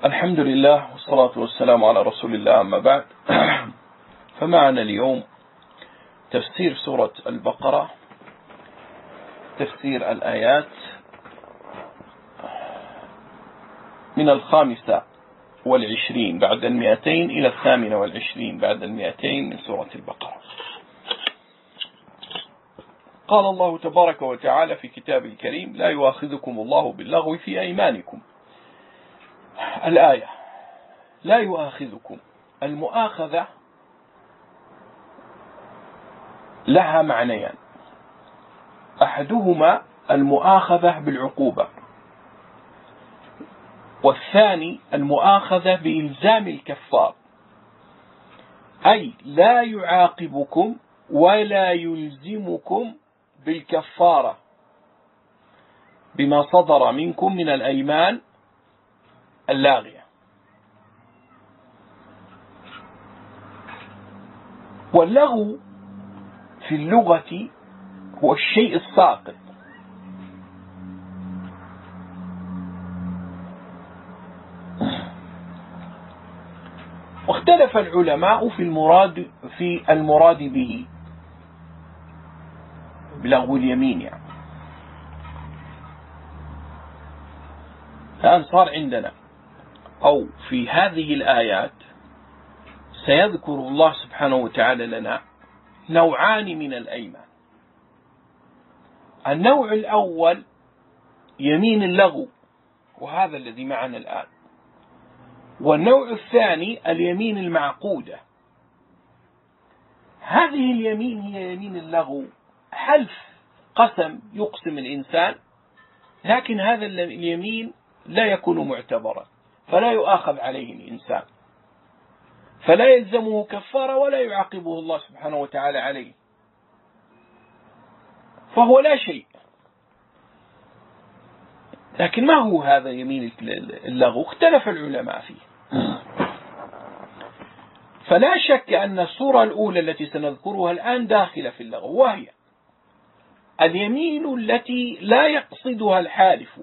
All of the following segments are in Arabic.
الحمد لله والصلاة والسلام على رسول الله، أما بعد. فمعنا اليوم تفسير سورة البقرة، تفسير الآيات من 25 بعد 200 إلى 28 بعد 200 من سورة البقرة. قال الله تبارك وتعالى في كتابه الكريم: لا يؤاخذكم الله باللغو في أيمانكم. الآية: لا يؤاخذكم. المؤاخذة لها معنيان: أحدهما المؤاخذة بالعقوبة، والثاني المؤاخذة بإلزام الكفار، أي لا يعاقبكم ولا يلزمكم بالكفارة بما صدر منكم من الأيمان اللاغية. واللغو في اللغة هو الشيء الساقط، واختلف العلماء في المراد به بلغو اليمين. يعني الآن صار عندنا، أو في هذه الآيات سيذكر الله سبحانه وتعالى لنا نوعان من الأيمان. النوع الأول يمين اللغو، وهذا الذي معنا الآن. والنوع الثاني اليمين المعقودة. هذه اليمين هي يمين اللغو، حلف، قسم يقسم الإنسان، لكن هذا اليمين لا يكون معتبرا، فلا يؤاخذ عليه الإنسان، فلا يلزمه كفارة ولا يعاقبه الله سبحانه وتعالى عليه، فهو لا شيء. لكن ما هو هذا يمين اللغو؟ اختلف العلماء فيه. فلا شك أن الصورة الأولى التي سنذكرها الآن داخلة في اللغو، وهي اليمين التي لا يقصدها الحالف،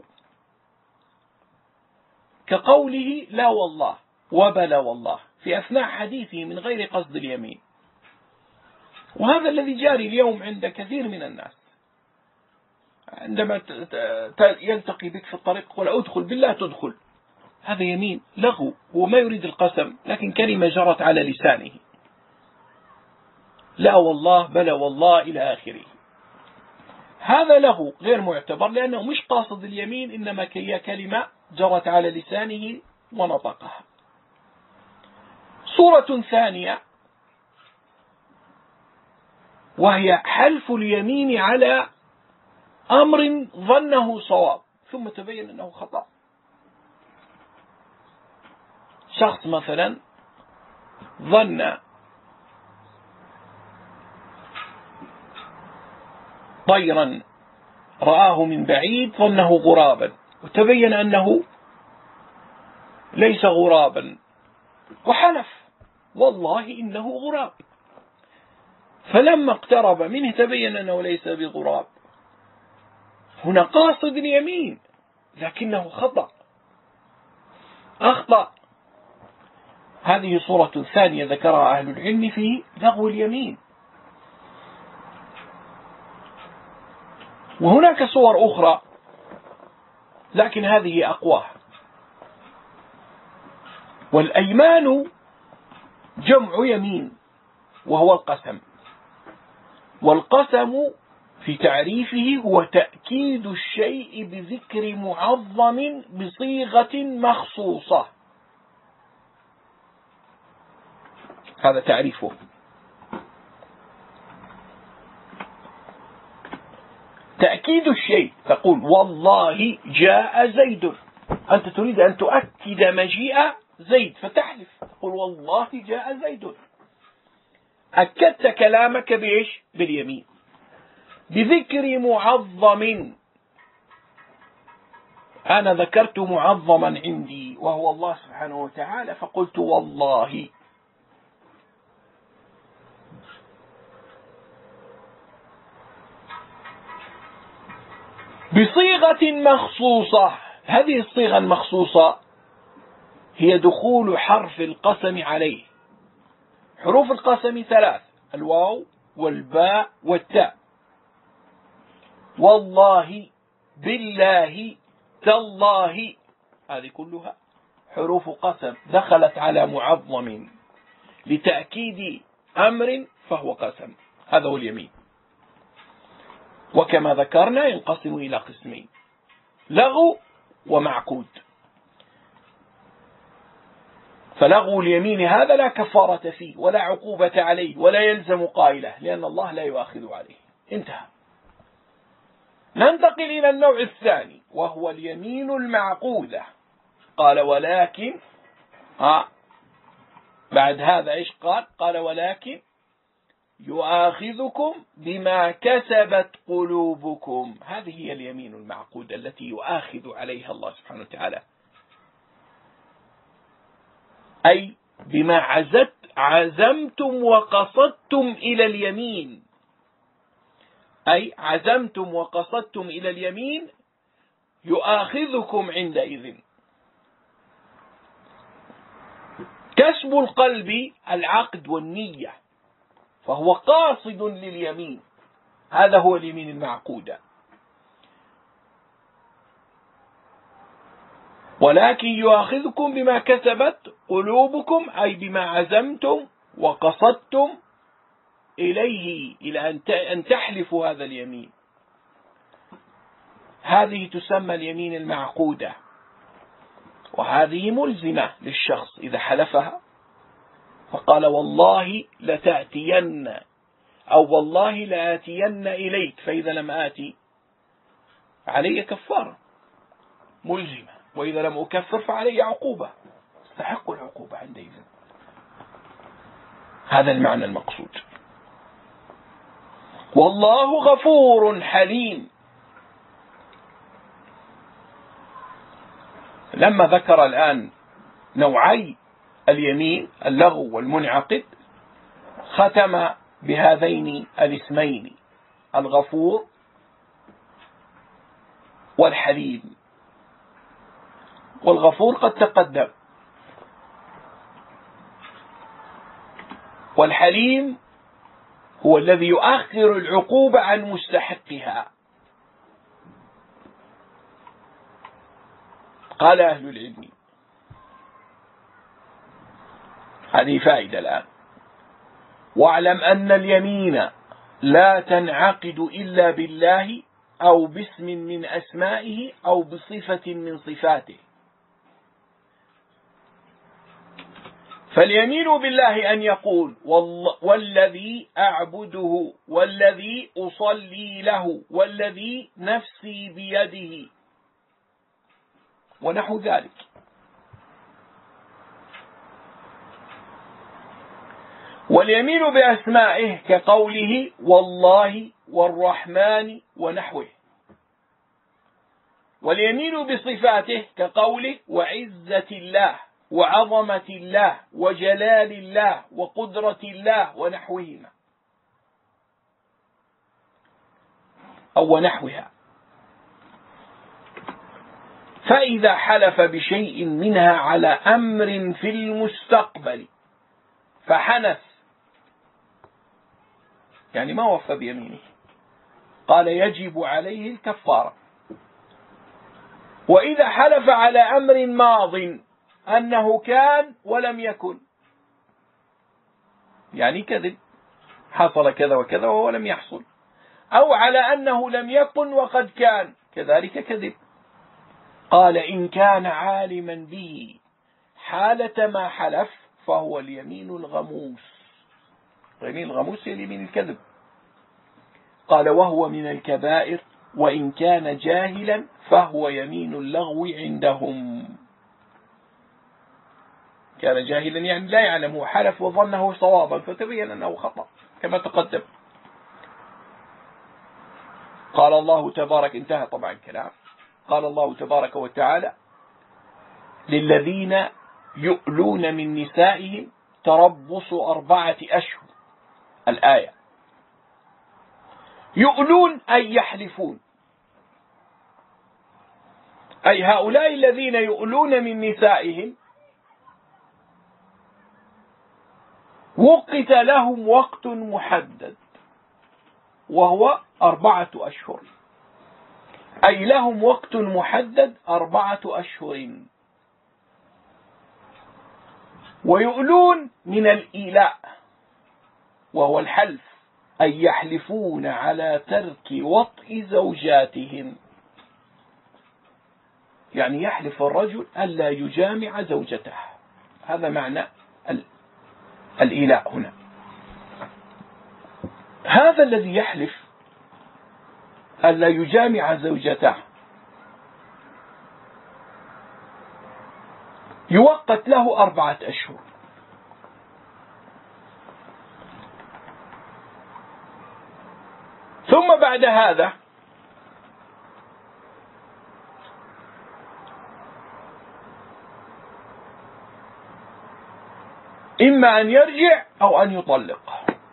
كقوله لا والله وبلا والله في أثناء حديثه من غير قصد اليمين. وهذا الذي جاري اليوم عند كثير من الناس، عندما يلتقي بك في الطريق يقول ادخل بالله تدخل، هذا يمين لغو، هو ما يريد القسم، لكن كلمة جرت على لسانه، لا والله بلا والله إلى آخره. هذا لغو غير معتبر، لأنه مش قاصد اليمين، إنما هي كلمة جرت على لسانه ونطقها. صورة ثانية وهي حلف اليمين على أمر ظنه صواب ثم تبين أنه خطأ. شخص مثلا ظن طيرا رآه من بعيد ظنه غرابا، وتبين أنه ليس غرابا، وحلف والله إنه غراب، فلما اقترب منه تبين أنه ليس بغراب. هنا قاصد اليمين لكنه أخطأ. هذه صورة ثانية ذكرها أهل العلم في لغو اليمين. وهناك صور أخرى لكن هذه أقواها. والأيمان جمع يمين وهو القسم، والقسم في تعريفه هو تأكيد الشيء بذكر معظم بصيغة مخصوصة، هذا تعريفه. تأكيد الشيء، تقول والله جاء زيد، أنت تريد أن تؤكد مجيء زيد فتحلف، تقول والله جاء زيد، أكدت كلامك بإيش؟ باليمين، بذكر معظم. أنا ذكرت معظما عندي وهو الله سبحانه وتعالى، فقلت والله. بصيغة مخصوصة. هذه الصيغة المخصوصة هي دخول حرف القسم عليه. حروف القسم 3: الواو والباء والتاء. والله، بالله، تالله، هذه كلها حروف قسم دخلت على معظم لتأكيد أمر فهو قسم. هذا هو اليمين. وكما ذكرنا ينقسم إلى قسمين: لغو ومعقود. فلغو اليمين هذا لا كفارة فيه ولا عقوبة عليه ولا يلزم قائله، لأن الله لا يؤاخذ عليه. انتهى. ننتقل إلى النوع الثاني وهو اليمين المعقودة. قال ولكن بعد هذا إيش قال؟ قال ولكن يؤاخذكم بما كسبت قلوبكم. هذه هي اليمين المعقودة التي يؤاخذ عليها الله سبحانه وتعالى، أي بما عزمتم وقصدتم إلى اليمين، أي عزمتم وقصدتم إلى اليمين يؤاخذكم عندئذ. كسب القلب العقد والنية، فهو قاصد لليمين. هذا هو اليمين المعقودة. ولكن يؤاخذكم بما كسبت قلوبكم، أي بما عزمتم وقصدتم إليه، إلى أن تحلفوا هذا اليمين. هذه تسمى اليمين المعقودة، وهذه ملزمة للشخص إذا حلفها فقال والله لتأتين، أو والله لآتين إليك، فإذا لم آتي علي كفارة ملزمة، وإذا لم أكفر فعلي عقوبة، استحق العقوبة عندئذ. هذا المعنى المقصود. والله غفور حليم. لما ذكر الآن نوعي اليمين اللغو والمنعقد، ختم بهذين الاسمين: الغفور والحليم. والغفور قد تقدم، والحليم هو الذي يؤخر العقوبة عن مستحقها. قال أهل العلم، هذه فائدة الآن: واعلم أن اليمين لا تنعقد إلا بالله أو باسم من أسمائه أو بصفة من صفاته. فاليمين بالله أن يقول والذي أعبده والذي أصلي له والذي نفسي بيده ونحو ذلك. واليمين بأسمائه كقوله والله والرحمن ونحوه. واليمين بصفاته كقوله وعزة الله وعظمة الله وجلال الله وقدرة الله ونحوهما أو ونحوها. فإذا حلف بشيء منها على أمر في المستقبل فحنث، يعني ما وفى بيمينه، قال يجب عليه الكفارة. وإذا حلف على أمر ماض أنه كان ولم يكن، يعني كذب، حصل كذا وكذا وهو لم يحصل، أو على أنه لم يكن وقد كان، كذلك كذب، قال إن كان عالما به حالة ما حلف فهو اليمين الغموس. اليمين الغموس هي اليمين الكذب. قال وهو من الكبائر وإن كان جاهلا فهو يمين اللغو عندهم. كان جاهلا يعني لا يعلم، هو حلف وظنه صوابا فتبين أنه خطأ كما تقدم. قال الله تبارك، انتهى طبعا الكلام، قال الله تبارك وتعالى للذين يؤلون من نسائهم تربص 4 أشهر. الآية يؤلون أي يحلفون، أي هؤلاء الذين يؤلون من نسائهم وقت لهم وقت محدد وهو 4 أشهر، أي لهم وقت محدد 4 أشهر. ويؤلون من الإيلاء وهو الحلف، أي يحلفون على ترك وطئ زوجاتهم، يعني يحلف الرجل ألا يجامع زوجته، هذا معنى الإيلاء هنا. هذا الذي يحلف ألا يجامع زوجته يوقت له 4 أشهر، ثم بعد هذا إما أن يرجع أو أن يطلق.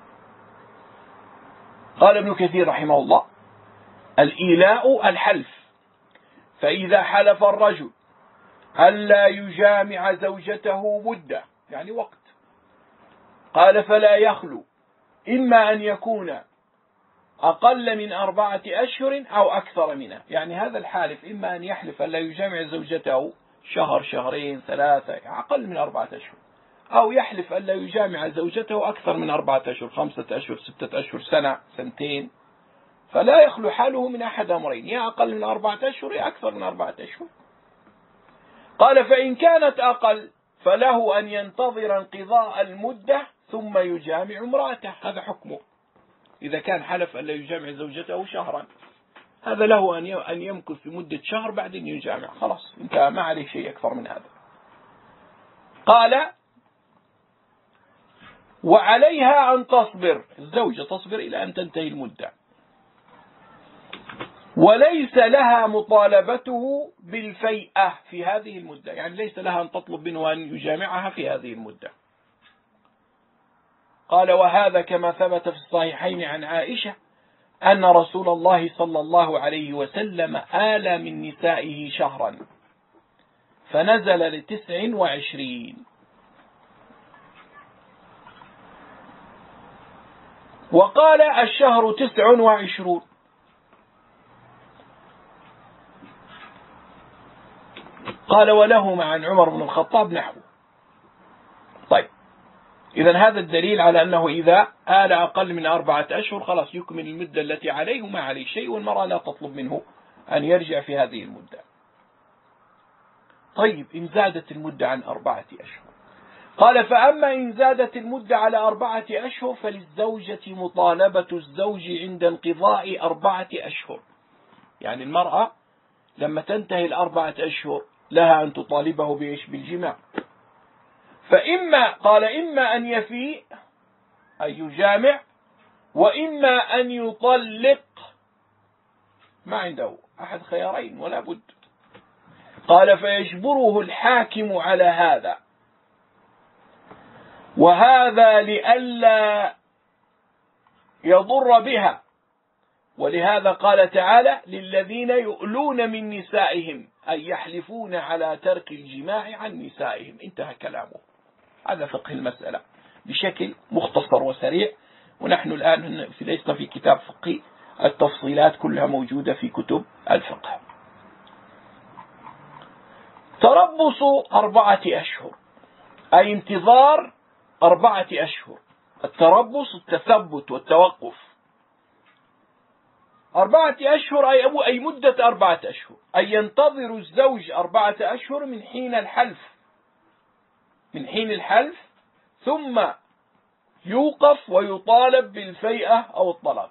قال ابن كثير رحمه الله: الإيلاء الحلف، فإذا حلف الرجل ألا يجامع زوجته مدة، يعني وقت، قال فلا يخلو إما أن يكون أقل من 4 أشهر أو أكثر منها، يعني هذا الحالف إما أن يحلف ألا يجامع زوجته شهر، شهرين، 3، أقل من 4 أشهر، أو يحلف ألا يجامع زوجته أكثر من 4 أشهر، 5 أشهر، 6 أشهر، سنة، سنتين، فلا يخلو حاله من أحد أمرين، يا أقل من 4 أشهر يا أكثر من 4 أشهر. قال فإن كانت أقل فله أن ينتظر انقضاء المدة ثم يجامع امرأته، هذا حكمه. إذا كان حلف ألا يجامع زوجته شهرا، هذا له أن يمكث في مدة شهر بعدين يجامع، خلاص انتهى، ما عليه شيء أكثر من هذا. قال وعليها أن تصبر، الزوجة تصبر إلى أن تنتهي المدة، وليس لها مطالبته بالفيئة في هذه المدة، يعني ليس لها أن تطلب منه أن يجامعها في هذه المدة. قال وهذا كما ثبت في الصحيحين عن عائشة أن رسول الله صلى الله عليه وسلم آل من نسائه شهرا فنزل ل29، وقال الشهر 29. قال ولهما عن عمر بن الخطاب نحوه. طيب، إذن هذا الدليل على أنه إذا آل أقل من 4 أشهر خلاص يكمل المدة التي عليه وما عليه شيء، والمرأة لا تطلب منه أن يرجع في هذه المدة. طيب، إن زادت المدة عن 4 أشهر، قال فأما إن زادت المدة على 4 أشهر فللزوجة مطالبة الزوج عند انقضاء 4 أشهر، يعني المرأة لما تنتهي 4 أشهر لها أن تطالبه بالجماع. فإما قال إما أن يفيء أن يجامع، وإما أن يطلق، ما عنده أحد خيارين ولا بد. قال فيجبره الحاكم على هذا، وهذا لئلا يضر بها، ولهذا قال تعالى للذين يؤلون من نسائهم أي يحلفون على ترك الجماع عن نسائهم. انتهى كلامه. هذا فقه المسألة بشكل مختصر وسريع، ونحن الآن لسنا في كتاب فقهي، التفصيلات كلها موجودة في كتب الفقه. تربص 4 أشهر أي انتظار 4 أشهر، التربص التثبت والتوقف. 4 أشهر أي مدة 4 أشهر، أي ينتظر الزوج 4 أشهر من حين الحلف، ثم يوقف ويطالب بالفيئة أو الطلاق.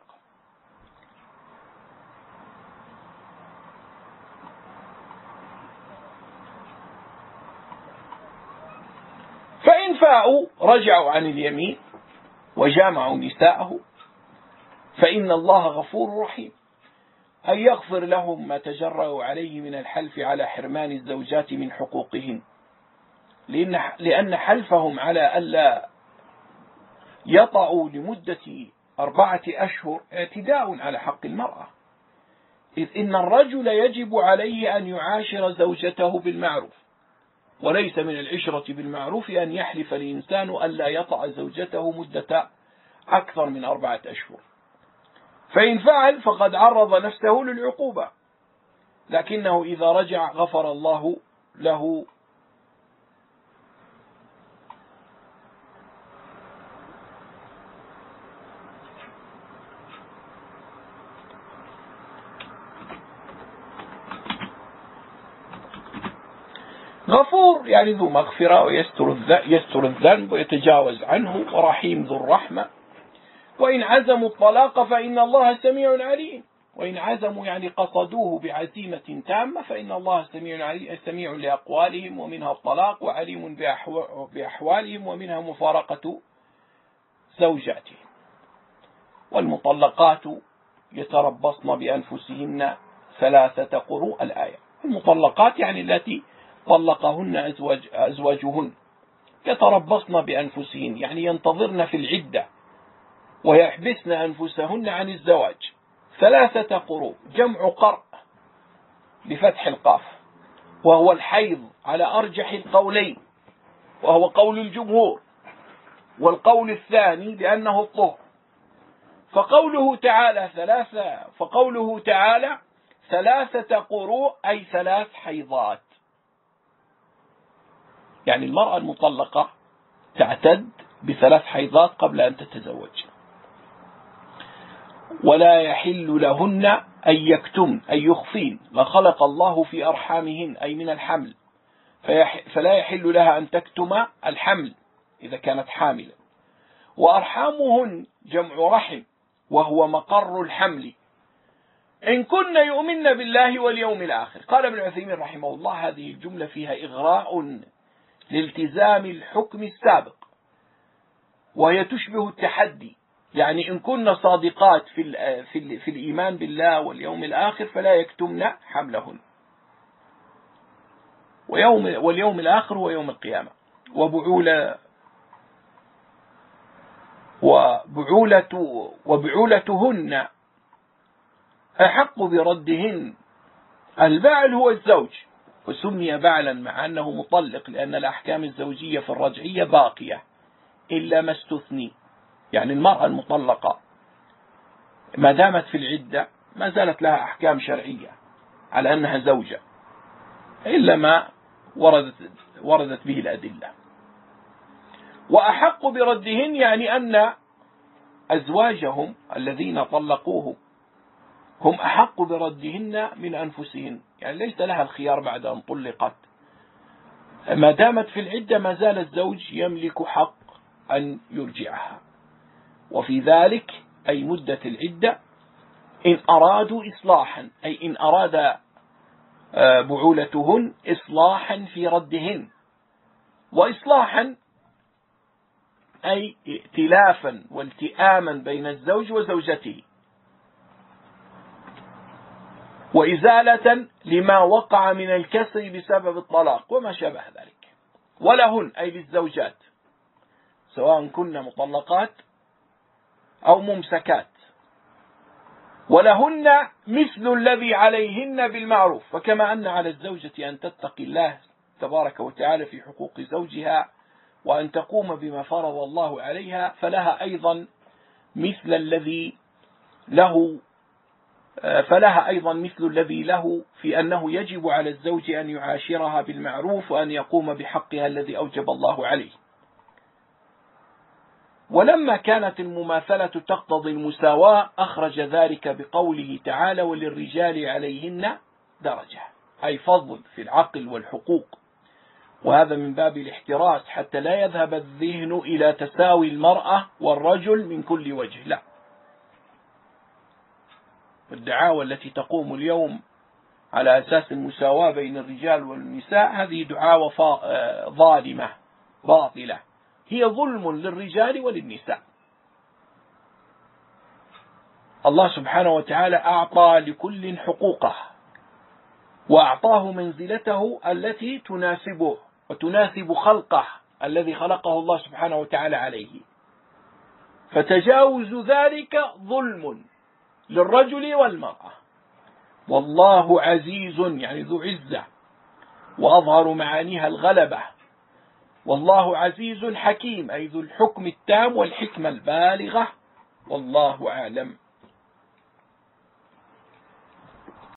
فإن فاءوا رجعوا عن اليمين وجامعوا نساءه فإن الله غفور رحيم، أن يغفر لهم ما تجرأوا عليه من الحلف على حرمان الزوجات من حقوقهن، لأن حلفهم على ألا يطأوا لمدة 4 أشهر اعتداء على حق المرأة، إذ إن الرجل يجب عليه أن يعاشر زوجته بالمعروف، وليس من العشرة بالمعروف أن يحلف الإنسان ألا يطأ زوجته مدة أكثر من 4 أشهر، فإن فعل فقد عرض نفسه للعقوبة، لكنه إذا رجع غفر الله له. غفور يعني ذو مغفرة ويستر الذنب ويتجاوز عنه، ورحيم ذو الرحمة. وإن عزموا الطلاق فإن الله سميع عليم. وإن عزموا يعني قصدوه بعزيمة تامة فإن الله سميع لأقوالهم، ومنها الطلاق، وعليم بأحوالهم، ومنها مفارقة زوجاتهم. والمطلقات يتربصن بأنفسهن 3 قروء الآية. المطلقات يعني التي طلقهن أزواجهن، يتربصن بأنفسهن يعني ينتظرن في العدة ويحبسن أنفسهن عن الزواج. 3 قروء جمع قرء بفتح القاف، وهو الحيض على أرجح القولين، وهو قول الجمهور، والقول الثاني بأنه الطهر. فقوله تعالى 3 قروء أي 3 حيضات، يعني المرأة المطلقة تعتد ب3 حيضات قبل أن تتزوج. ولا يحل لهن أن يكتمن أي يخفين ما خلق الله في أرحامهن أي من الحمل، فلا يحل لها أن تكتم الحمل إذا كانت حاملة. وأرحامهن جمع رحم، وهو مقر الحمل، إن كن يؤمن بالله واليوم الآخر. قال ابن عثيمين رحمه الله هذه الجملة فيها إغراء لالتزام الحكم السابق، وهي تشبه التحدي، يعني إن كن صادقات في الإيمان بالله واليوم الآخر فلا يكتمن حملهن. واليوم الآخر هو يوم القيامة. وبعولتهن أحق بردهن. البعل هو الزوج، وسمي بعلا مع أنه مطلق، لأن الأحكام الزوجية في الرجعية باقية إلا ما استثني، يعني المرأة المطلقة ما دامت في العدة ما زالت لها أحكام شرعية على أنها زوجة، إلا ما وردت به الأدلة. وأحق بردهن يعني أن أزواجهم الذين طلقوه هم أحق بردهن من أنفسهن، يعني ليس لها الخيار بعد أن طلقت، ما دامت في العدة ما زال الزوج يملك حق أن يرجعها. وفي ذلك أي مدة العدة إن أرادوا إصلاحا، أي إن أراد بعولتهن إصلاحا في ردهن. وإصلاحا أي ائتلافا والتئاما بين الزوج وزوجته، وإزالة لما وقع من الكسر بسبب الطلاق وما شابه ذلك. ولهن أي للزوجات سواء كن مطلقات أو ممسكات. ولهن مثل الذي عليهن بالمعروف، فكما أن على الزوجة أن تتقي الله تبارك وتعالى في حقوق زوجها وأن تقوم بما فرض الله عليها، فلها أيضا مثل الذي له في أنه يجب على الزوج أن يعاشرها بالمعروف وأن يقوم بحقها الذي أوجب الله عليه. ولما كانت المماثلة تقتضي المساواة أخرج ذلك بقوله تعالى وللرجال عليهن درجة، أي فضل في العقل والحقوق، وهذا من باب الاحتراس حتى لا يذهب الذهن إلى تساوي المرأة والرجل من كل وجه. لا، الدعاوى التي تقوم اليوم على أساس المساواة بين الرجال والنساء هذه دعاوى ظالمة باطلة، هي ظلم للرجال وللنساء. الله سبحانه وتعالى أعطى لكل حقوقه، وأعطاه منزلته التي تناسبه وتناسب خلقه الذي خلقه الله سبحانه وتعالى عليه، فتجاوز ذلك ظلم للرجل والمرأة. والله عزيز يعني ذو عزة، وأظهر معانيها الغلبة. والله عزيز حكيم، أي ذو الحكم التام والحكمة البالغة. والله أعلم.